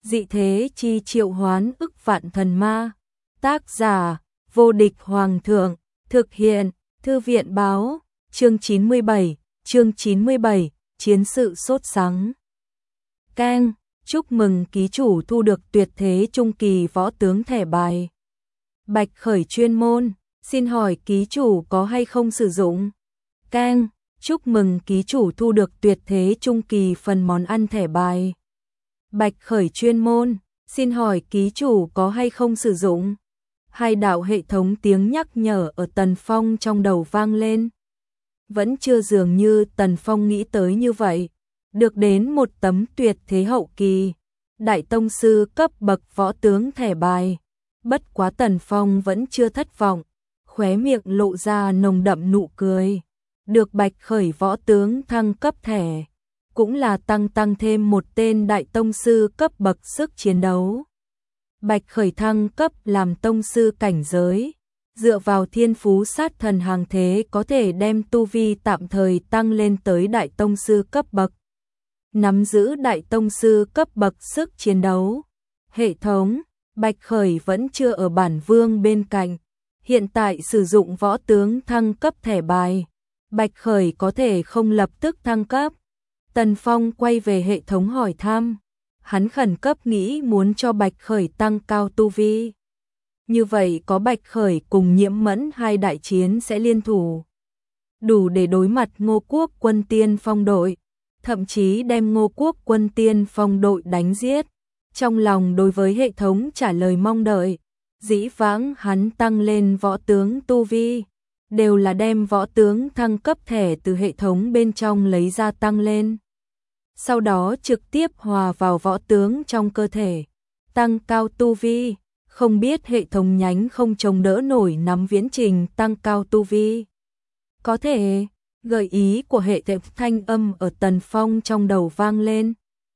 Dị thế chi triệu hoán ức vạn thần ma. Tác giả, vô địch hoàng thượng. Thực hiện, thư viện báo. Chương 97, chiến sự sốt sắng. Keng, chúc mừng ký chủ thu được tuyệt thế trung kỳ võ tướng thẻ bài. Bạch khởi chuyên môn, xin hỏi ký chủ có hay không sử dụng? Keng, chúc mừng ký chủ thu được tuyệt thế trung kỳ phần món ăn thẻ bài. Bạch khởi chuyên môn, xin hỏi ký chủ có hay không sử dụng? Hai đạo hệ thống tiếng nhắc nhở ở Tần Phong trong đầu vang lên. Vẫn chưa, dường như Tần Phong nghĩ tới như vậy. Được đến một tấm tuyệt thế hậu kỳ, đại tông sư cấp bậc võ tướng thẻ bài. Bất quá Tần Phong vẫn chưa thất vọng, khóe miệng lộ ra nồng đậm nụ cười. Được Bạch khởi võ tướng thăng cấp thẻ, cũng là tăng thêm một tên đại tông sư cấp bậc sức chiến đấu. Bạch khởi thăng cấp làm tông sư cảnh giới, dựa vào thiên phú sát thần hàng thế có thể đem tu vi tạm thời tăng lên tới đại tông sư cấp bậc. Nắm giữ đại tông sư cấp bậc sức chiến đấu. Hệ thống, Bạch khởi vẫn chưa ở bản vương bên cạnh, hiện tại sử dụng võ tướng thăng cấp thẻ bài. Bạch khởi có thể không lập tức thăng cấp. Tần Phong quay về hệ thống hỏi thăm. Hắn khẩn cấp nghĩ muốn cho Bạch khởi tăng cao tu vi. Như vậy có Bạch khởi cùng Nhiễm Mẫn hai đại chiến sẽ liên thủ, đủ để đối mặt Ngô Quốc quân tiên phong đội, thậm chí đem Ngô Quốc quân tiên phong đội đánh giết. Trong lòng đối với hệ thống trả lời mong đợi, dĩ vãng hắn tăng lên võ tướng tu vi, đều là đem võ tướng thăng cấp thẻ từ hệ thống bên trong lấy ra tăng lên. Sau đó trực tiếp hòa vào võ tướng trong cơ thể, tăng cao tu vi. Không biết hệ thống nhánh không chống đỡ nổi nắm viễn trình tăng cao tu vi. Có thể, gợi ý của hệ thống thanh âm ở Tần Phong trong đầu vang lên.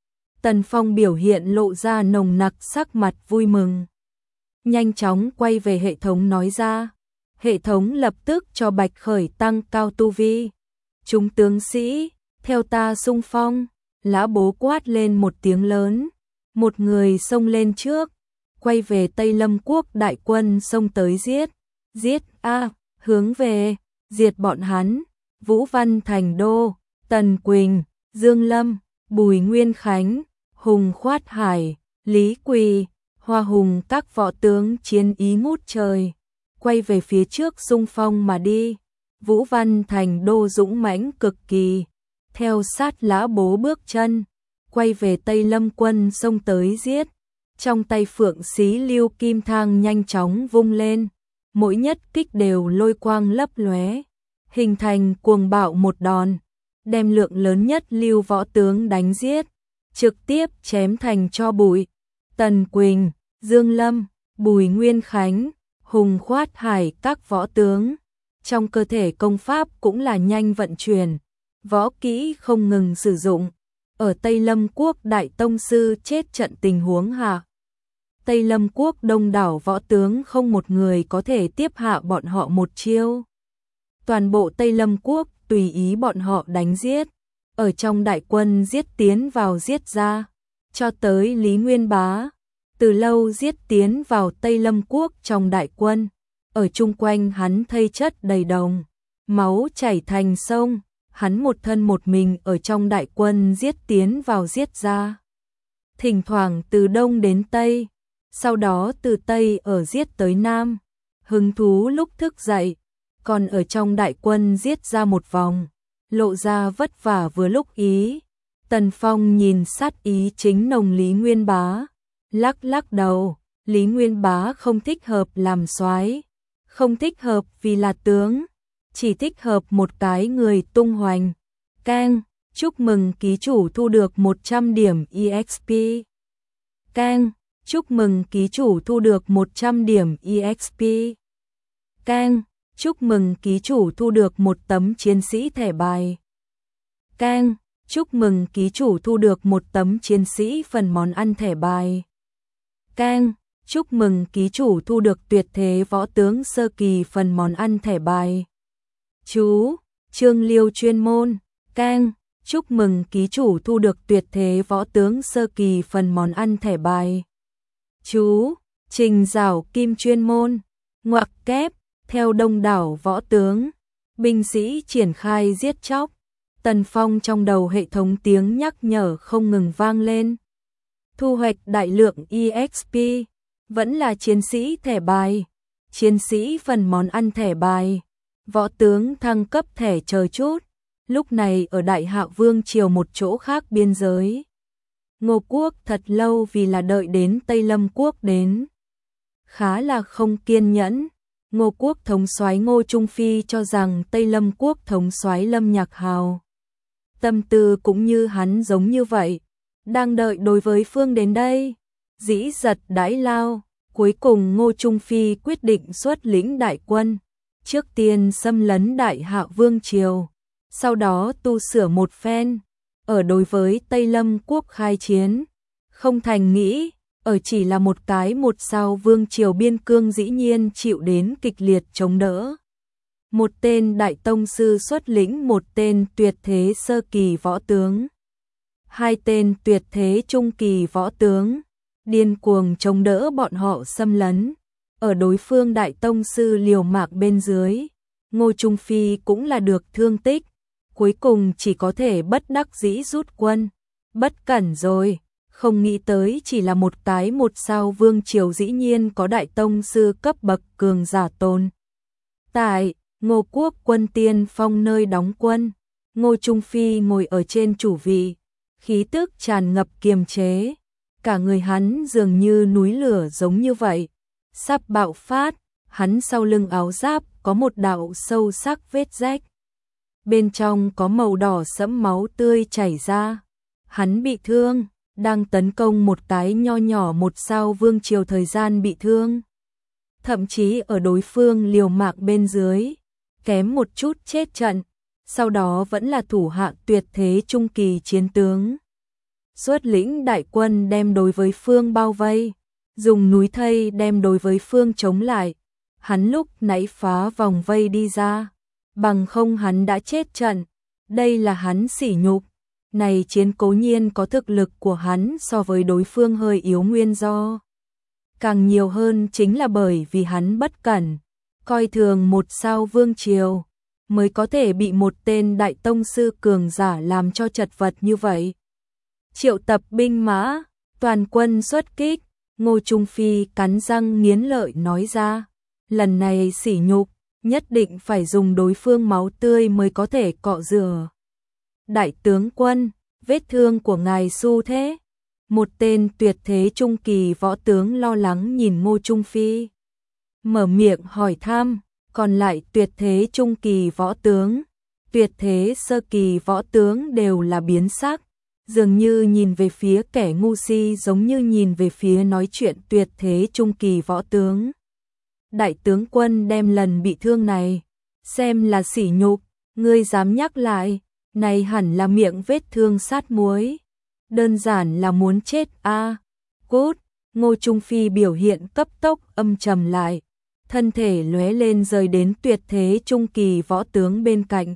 Tần Phong biểu hiện lộ ra nồng nặc sắc mặt vui mừng. Nhanh chóng quay về hệ thống nói ra. Hệ thống lập tức cho Bạch khởi tăng cao tu vi. Chúng tướng sĩ, theo ta xung phong. Lã Bố quát lên một tiếng lớn. Một người xông lên trước, quay về Tây Lâm Quốc đại quân xông tới giết. Giết hướng về, diệt bọn hắn. Vũ Văn Thành Đô, Tần Quỳnh, Dương Lâm, Bùi Nguyên Khánh, Hùng Khoát Hải, Lý Quỳ, Hoa Hùng, các võ tướng chiến ý ngút trời, quay về phía trước xung phong mà đi. Vũ Văn Thành Đô dũng mãnh cực kỳ, theo sát Lã Bố bước chân, quay về Tây Lâm quân xông tới giết. Trong tay Phượng Xí Lưu Kim Thang nhanh chóng vung lên, mỗi nhất kích đều lôi quang lấp lóe, hình thành cuồng bạo một đòn, đem lượng lớn nhất lưu võ tướng đánh giết, trực tiếp chém thành tro bụi. Tần Quỳnh, Dương Lâm, Bùi Nguyên Khánh, Hùng Khoát Hải, các võ tướng trong cơ thể công pháp cũng là nhanh vận chuyển, võ kỹ không ngừng sử dụng. Ở Tây Lâm Quốc đại tông sư chết trận tình huống hạ, Tây Lâm Quốc đông đảo võ tướng không một người có thể tiếp hạ bọn họ một chiêu. Toàn bộ Tây Lâm Quốc tùy ý bọn họ đánh giết, ở trong đại quân giết tiến vào giết ra, cho tới Lý Nguyên Bá, từ lâu giết tiến vào Tây Lâm Quốc trong đại quân, ở chung quanh hắn thây chất đầy đồng, máu chảy thành sông, hắn một thân một mình ở trong đại quân giết tiến vào giết ra. Thỉnh thoảng từ đông đến tây, sau đó từ tây ở giết tới nam, hứng thú lúc thức dậy, còn ở trong đại quân giết ra một vòng, lộ ra vất vả vừa lúc ý. Tần Phong nhìn sát ý chính nồng Lý Nguyên Bá, lắc đầu. Lý Nguyên Bá không thích hợp làm soái, không thích hợp vì là tướng, chỉ thích hợp một cái người tung hoành. Keng, chúc mừng ký chủ thu được 100 điểm EXP. Keng, chúc mừng ký chủ thu được 100 điểm EXP. Keng, chúc mừng ký chủ thu được một tấm chiến sĩ thẻ bài. Keng, chúc mừng ký chủ thu được một tấm chiến sĩ phần món ăn thẻ bài. Keng, chúc mừng ký chủ thu được tuyệt thế võ tướng sơ kỳ phần món ăn thẻ bài. Chú, Trương Liêu chuyên môn. Keng, Chúc mừng ký chủ thu được tuyệt thế võ tướng sơ kỳ phần món ăn thẻ bài. Chú, Trình Giảo Kim chuyên môn, ngoặc kép, theo đông đảo võ tướng, binh sĩ triển khai giết chóc. Tần Phong trong đầu hệ thống tiếng nhắc nhở không ngừng vang lên. Thu hoạch đại lượng EXP, vẫn là chiến sĩ thẻ bài, chiến sĩ phần món ăn thẻ bài, võ tướng thăng cấp thẻ chờ chút. Lúc này ở Đại Hạ Vương Triều một chỗ khác biên giới. Ngô Quốc thật lâu vì là đợi đến Tây Lâm Quốc đến. Khá là không kiên nhẫn. Ngô Quốc thống soái Ngô Trung Phi cho rằng Tây Lâm Quốc thống soái Lâm Nhạc Hào. Tâm tư cũng như hắn giống như vậy. Đang đợi đối với phương đến đây. Dĩ giật đãi lao. Cuối cùng Ngô Trung Phi quyết định xuất lĩnh đại quân. Trước tiên xâm lấn Đại Hạ Vương Triều. Sau đó tu sửa một phen, ở đối với Tây Lâm Quốc khai chiến, không thành nghĩ, ở chỉ là một cái một sao vương triều biên cương dĩ nhiên chịu đến kịch liệt chống đỡ. Một tên đại tông sư xuất lĩnh một tên tuyệt thế sơ kỳ võ tướng, hai tên tuyệt thế trung kỳ võ tướng, điên cuồng chống đỡ bọn họ xâm lấn, ở đối phương đại tông sư liều mạng bên dưới, Ngô Trung Phi cũng là được thương tích. Cuối cùng chỉ có thể bất đắc dĩ rút quân. Bất cẩn rồi, không nghĩ tới chỉ là một cái một sao vương triều dĩ nhiên có đại tông sư cấp bậc cường giả tồn. Tại Ngô Quốc quân tiên phong nơi đóng quân, Ngô Trung Phi ngồi ở trên chủ vị, khí tức tràn ngập kiềm chế. Cả người hắn dường như núi lửa giống như vậy, sắp bạo phát, hắn sau lưng áo giáp có một đạo sâu sắc vết rách. Bên trong có màu đỏ sẫm máu tươi chảy ra. Hắn bị thương, đang tấn công một cái nho nhỏ một sao vương triều thời gian bị thương. Thậm chí ở đối phương liều mạng bên dưới, kém một chút chết trận, sau đó vẫn là thủ hạ tuyệt thế trung kỳ chiến tướng. Xuất lĩnh đại quân đem đối với phương bao vây, dùng núi thây đem đối với phương chống lại. Hắn lúc nãy phá vòng vây đi ra. Bằng không hắn đã chết trận, đây là hắn sỉ nhục. Này chiến cố nhiên có thực lực của hắn so với đối phương hơi yếu nguyên do. Càng nhiều hơn chính là bởi vì hắn bất cẩn, coi thường một sao vương triều, mới có thể bị một tên đại tông sư cường giả làm cho chật vật như vậy. Triệu tập binh mã, toàn quân xuất kích, Ngô Trung Phi cắn răng nghiến lợi nói ra, lần này sỉ nhục. Nhất định phải dùng đối phương máu tươi mới có thể cọ rửa. Đại tướng quân, vết thương của ngài su thế? Một tên tuyệt thế trung kỳ võ tướng lo lắng nhìn Ngô Trung Phi. Mở miệng hỏi thăm, còn lại tuyệt thế trung kỳ võ tướng, tuyệt thế sơ kỳ võ tướng đều là biến sắc. Dường như nhìn về phía kẻ ngu si giống như nhìn về phía nói chuyện tuyệt thế trung kỳ võ tướng. Đại tướng quân đem lần bị thương này, xem là sỉ nhục, ngươi dám nhắc lại, này hẳn là miệng vết thương sát muối, đơn giản là muốn chết a. Cút, Ngô Trung Phi biểu hiện cấp tốc âm trầm lại, thân thể lóe lên rời đến tuyệt thế trung kỳ võ tướng bên cạnh.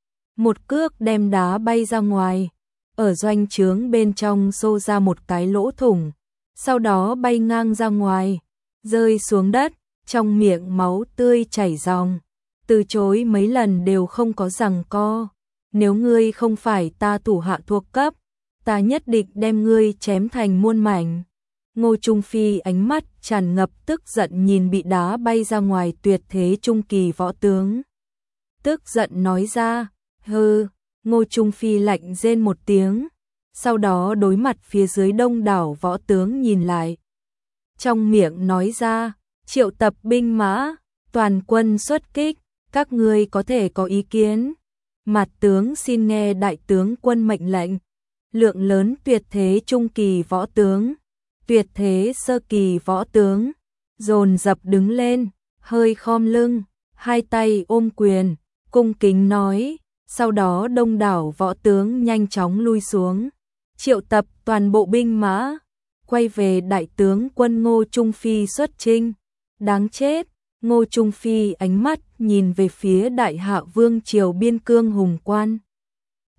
Một cước đem đá bay ra ngoài, ở doanh trướng bên trong xô ra một cái lỗ thủng, sau đó bay ngang ra ngoài, rơi xuống đất. Trong miệng máu tươi chảy ròng, từ chối mấy lần đều không có giằng co. Nếu ngươi không phải ta thủ hạ thuộc cấp, ta nhất định đem ngươi chém thành muôn mảnh. Ngô Trung Phi ánh mắt tràn ngập tức giận nhìn bị đá bay ra ngoài tuyệt thế trung kỳ võ tướng. Tức giận nói ra, hừ, Ngô Trung Phi lạnh rên một tiếng, sau đó đối mặt phía dưới đông đảo võ tướng nhìn lại. Trong miệng nói ra, triệu tập binh mã, toàn quân xuất kích, các ngươi có thể có ý kiến. Mặt tướng xin nghe đại tướng quân mệnh lệnh. Lượng lớn tuyệt thế trung kỳ võ tướng, tuyệt thế sơ kỳ võ tướng, dồn dập đứng lên, hơi khom lưng, hai tay ôm quyền, cung kính nói, sau đó đông đảo võ tướng nhanh chóng lui xuống, triệu tập toàn bộ binh mã, quay về đại tướng quân Ngô Trung Phi xuất chinh. Đáng chết, Ngô Trung Phi ánh mắt nhìn về phía Đại Hạ Vương triều biên cương hùng quan.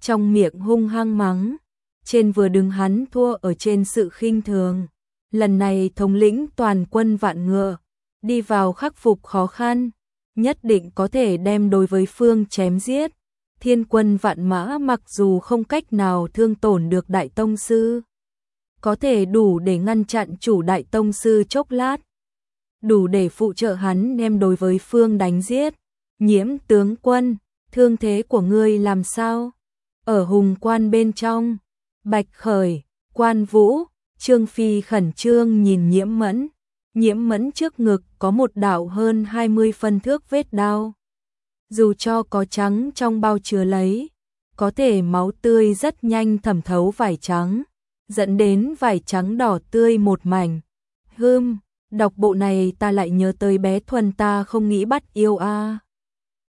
trong miệng hung hăng mắng, trên vừa đứng hắn thua ở trên sự khinh thường. Lần này thống lĩnh toàn quân vạn ngựa, đi vào khắc phục khó khăn, nhất định có thể đem đối với phương chém giết. Thiên quân vạn mã mặc dù không cách nào thương tổn được đại tông sư, có thể đủ để ngăn chặn chủ đại tông sư chốc lát, đủ để phụ trợ hắn đem đối với phương đánh giết. Nhiễm tướng quân, thương thế của ngươi làm sao? Ở Hùng Quan bên trong, Bạch Khởi, Quan Vũ, Trương Phi khẩn trương nhìn Nhiễm Mẫn. Nhiễm Mẫn trước ngực có một đạo hơn 20 phân thước vết đao. Dù cho có trắng trong bao chứa lấy, có thể máu tươi rất nhanh thẩm thấu vải trắng, dẫn đến vải trắng đỏ tươi một mảnh. Đọc bộ này ta lại nhớ tới bé Thuần ta không nghĩ bắt yêu a.